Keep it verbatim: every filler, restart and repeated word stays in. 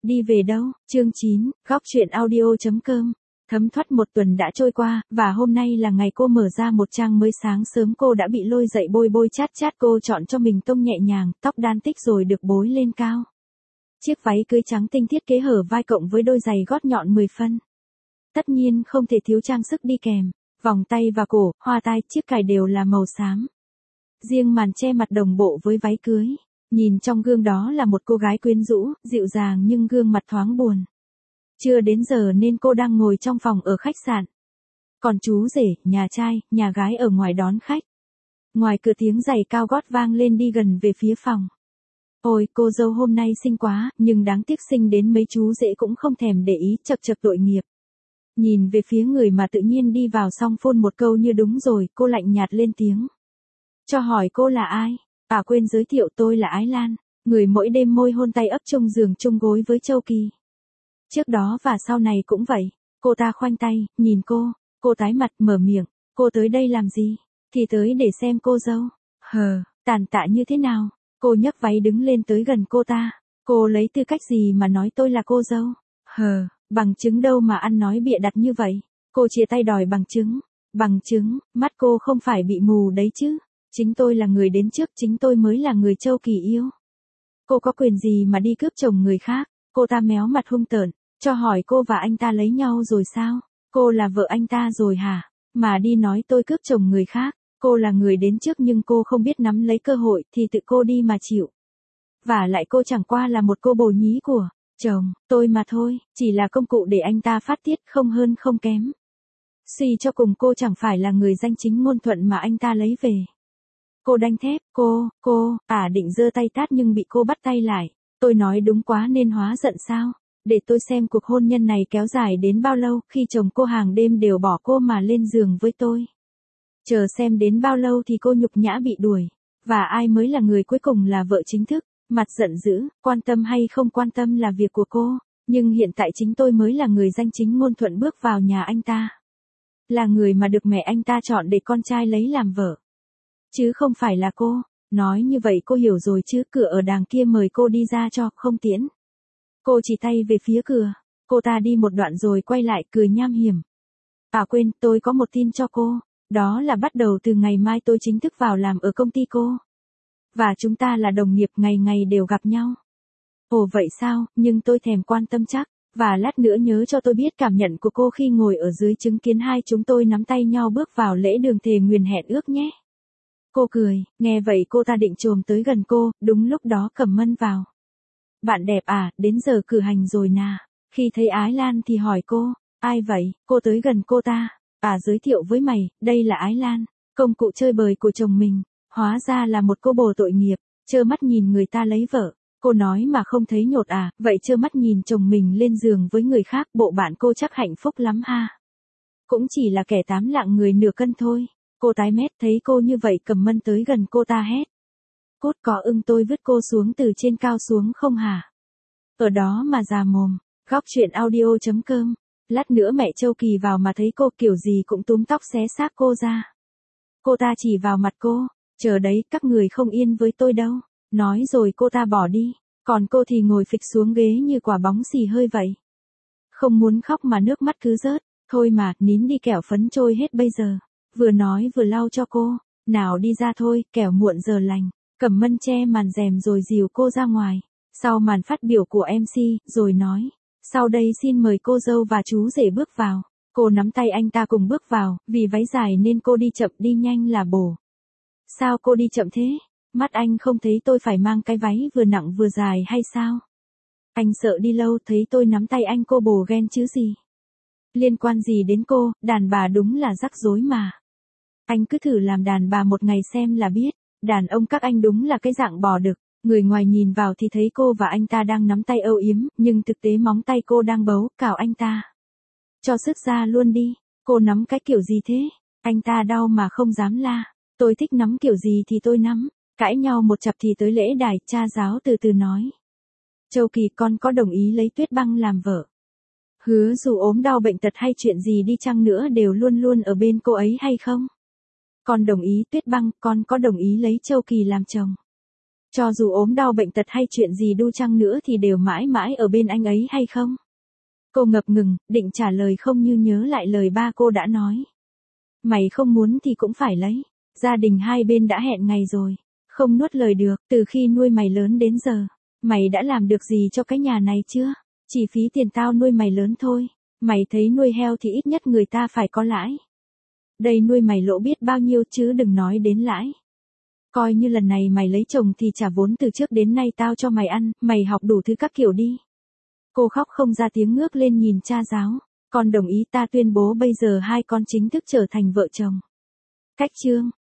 Đi về đâu? Chương chín, góc chuyện audio.com. Thấm thoát một tuần đã trôi qua, và hôm nay là ngày cô mở ra một trang mới. Sáng sớm cô đã bị lôi dậy bôi bôi chát chát. Cô chọn cho mình tông nhẹ nhàng, tóc đan tích rồi được bối lên cao. Chiếc váy cưới trắng tinh thiết kế hở vai cộng với đôi giày gót nhọn mười phân. Tất nhiên không thể thiếu trang sức đi kèm, vòng tay và cổ, hoa tai, chiếc cài đều là màu xám. Riêng màn che mặt đồng bộ với váy cưới. Nhìn trong gương đó là một cô gái quyến rũ, dịu dàng nhưng gương mặt thoáng buồn. Chưa đến giờ nên cô đang ngồi trong phòng ở khách sạn. Còn chú rể, nhà trai, nhà gái ở ngoài đón khách. Ngoài cửa tiếng giày cao gót vang lên đi gần về phía phòng. Ôi, cô dâu hôm nay xinh quá, nhưng đáng tiếc xinh đến mấy chú rể cũng không thèm để ý, chập chập tội nghiệp. Nhìn về phía người mà tự nhiên đi vào xong phun một câu như đúng rồi, cô lạnh nhạt lên tiếng. Cho hỏi cô là ai? À quên giới thiệu, tôi là Ái Lan, người mỗi đêm môi hôn tay ấp chung giường chung gối với Châu Kỳ. Trước đó và sau này cũng vậy, cô ta khoanh tay, nhìn cô, cô tái mặt mở miệng, cô tới đây làm gì? Thì tới để xem cô dâu. Hờ, tàn tạ như thế nào? Cô nhấc váy đứng lên tới gần cô ta, cô lấy tư cách gì mà nói tôi là cô dâu? Hờ, bằng chứng đâu mà ăn nói bịa đặt như vậy? Cô chia tay đòi bằng chứng. Bằng chứng, mắt cô không phải bị mù đấy chứ. Chính tôi là người đến trước, chính tôi mới là người Châu Kỳ yêu. Cô có quyền gì mà đi cướp chồng người khác? Cô ta méo mặt hung tợn, cho hỏi cô và anh ta lấy nhau rồi sao? Cô là vợ anh ta rồi hả? Mà đi nói tôi cướp chồng người khác, cô là người đến trước nhưng cô không biết nắm lấy cơ hội thì tự cô đi mà chịu. Và lại cô chẳng qua là một cô bồ nhí của chồng tôi mà thôi, chỉ là công cụ để anh ta phát tiết, không hơn không kém. Suy cho cùng cô chẳng phải là người danh chính ngôn thuận mà anh ta lấy về. Cô đanh thép, cô, cô, à định giơ tay tát nhưng bị cô bắt tay lại. Tôi nói đúng quá nên hóa giận sao? Để tôi xem cuộc hôn nhân này kéo dài đến bao lâu, khi chồng cô hàng đêm đều bỏ cô mà lên giường với tôi. Chờ xem đến bao lâu thì cô nhục nhã bị đuổi. Và ai mới là người cuối cùng là vợ chính thức. Mặt giận dữ, quan tâm hay không quan tâm là việc của cô. Nhưng hiện tại chính tôi mới là người danh chính ngôn thuận bước vào nhà anh ta. Là người mà được mẹ anh ta chọn để con trai lấy làm vợ. Chứ không phải là cô. Nói như vậy cô hiểu rồi chứ, cửa ở đàng kia mời cô đi ra cho, không tiễn. Cô chỉ tay về phía cửa. Cô ta đi một đoạn rồi quay lại cười nham hiểm. À quên, tôi có một tin cho cô. Đó là bắt đầu từ ngày mai tôi chính thức vào làm ở công ty cô. Và chúng ta là đồng nghiệp, ngày ngày đều gặp nhau. Ồ vậy sao, nhưng tôi thèm quan tâm chắc. Và lát nữa nhớ cho tôi biết cảm nhận của cô khi ngồi ở dưới chứng kiến hai chúng tôi nắm tay nhau bước vào lễ đường thề nguyền hẹn ước nhé. Cô cười, nghe vậy cô ta định chồm tới gần cô, đúng lúc đó Cẩm Mân vào. Bạn đẹp à, đến giờ cử hành rồi nà. Khi thấy Ái Lan thì hỏi cô, ai vậy? Cô tới gần cô ta, à giới thiệu với mày, đây là Ái Lan, công cụ chơi bời của chồng mình. Hóa ra là một cô bồ tội nghiệp, trơ mắt nhìn người ta lấy vợ. Cô nói mà không thấy nhột à, vậy trơ mắt nhìn chồng mình lên giường với người khác, bộ bạn cô chắc hạnh phúc lắm ha. Cũng chỉ là kẻ tám lạng người nửa cân thôi. Cô tái mét, thấy cô như vậy Cẩm Mân tới gần cô ta hét. Cút, có ưng tôi vứt cô xuống từ trên cao xuống không hả? Ở đó mà già mồm. Góc chuyện audio.com. Lát nữa mẹ Châu Kỳ vào mà thấy cô kiểu gì cũng túm tóc xé xác cô ra. Cô ta chỉ vào mặt cô. Chờ đấy, các người không yên với tôi đâu. Nói rồi cô ta bỏ đi. Còn cô thì ngồi phịch xuống ghế như quả bóng xì hơi vậy. Không muốn khóc mà nước mắt cứ rớt. Thôi mà, nín đi kẻo phấn trôi hết bây giờ. Vừa nói vừa lau cho cô. Nào đi ra thôi, kẻo muộn giờ lành. Cẩm Mân che màn rèm rồi dìu cô ra ngoài. Sau màn phát biểu của em xê, rồi nói. Sau đây xin mời cô dâu và chú rể bước vào. Cô nắm tay anh ta cùng bước vào, vì váy dài nên cô đi chậm đi nhanh là bổ. Sao cô đi chậm thế? Mắt anh không thấy tôi phải mang cái váy vừa nặng vừa dài hay sao? Anh sợ đi lâu thấy tôi nắm tay anh cô bồ ghen chứ gì? Liên quan gì đến cô, đàn bà đúng là rắc rối mà. Anh cứ thử làm đàn bà một ngày xem là biết, đàn ông các anh đúng là cái dạng bò đực. Người ngoài nhìn vào thì thấy cô và anh ta đang nắm tay âu yếm, nhưng thực tế móng tay cô đang bấu cào anh ta. Cho sứt ra luôn đi, cô nắm cái kiểu gì thế? Anh ta đau mà không dám la. Tôi thích nắm kiểu gì thì tôi nắm. Cãi nhau một chặp thì tới lễ đài, cha giáo từ từ nói. Châu Kỳ, con có đồng ý lấy Tuyết Băng làm vợ? Hứa dù ốm đau bệnh tật hay chuyện gì đi chăng nữa đều luôn luôn ở bên cô ấy hay không? Con đồng ý Tuyết Băng, con có đồng ý lấy Châu Kỳ làm chồng? Cho dù ốm đau bệnh tật hay chuyện gì đu chăng nữa thì đều mãi mãi ở bên anh ấy hay không? Cô ngập ngừng, định trả lời không như nhớ lại lời ba cô đã nói. Mày không muốn thì cũng phải lấy. Gia đình hai bên đã hẹn ngày rồi. Không nuốt lời được, từ khi nuôi mày lớn đến giờ. Mày đã làm được gì cho cái nhà này chưa? Chỉ phí tiền tao nuôi mày lớn thôi. Mày thấy nuôi heo thì ít nhất người ta phải có lãi. Đây nuôi mày lỗ biết bao nhiêu chứ đừng nói đến lãi. Coi như lần này mày lấy chồng thì trả vốn từ trước đến nay tao cho mày ăn, mày học đủ thứ các kiểu đi. Cô khóc không ra tiếng ngước lên nhìn cha giáo. Con đồng ý, ta tuyên bố bây giờ hai con chính thức trở thành vợ chồng. Cách chương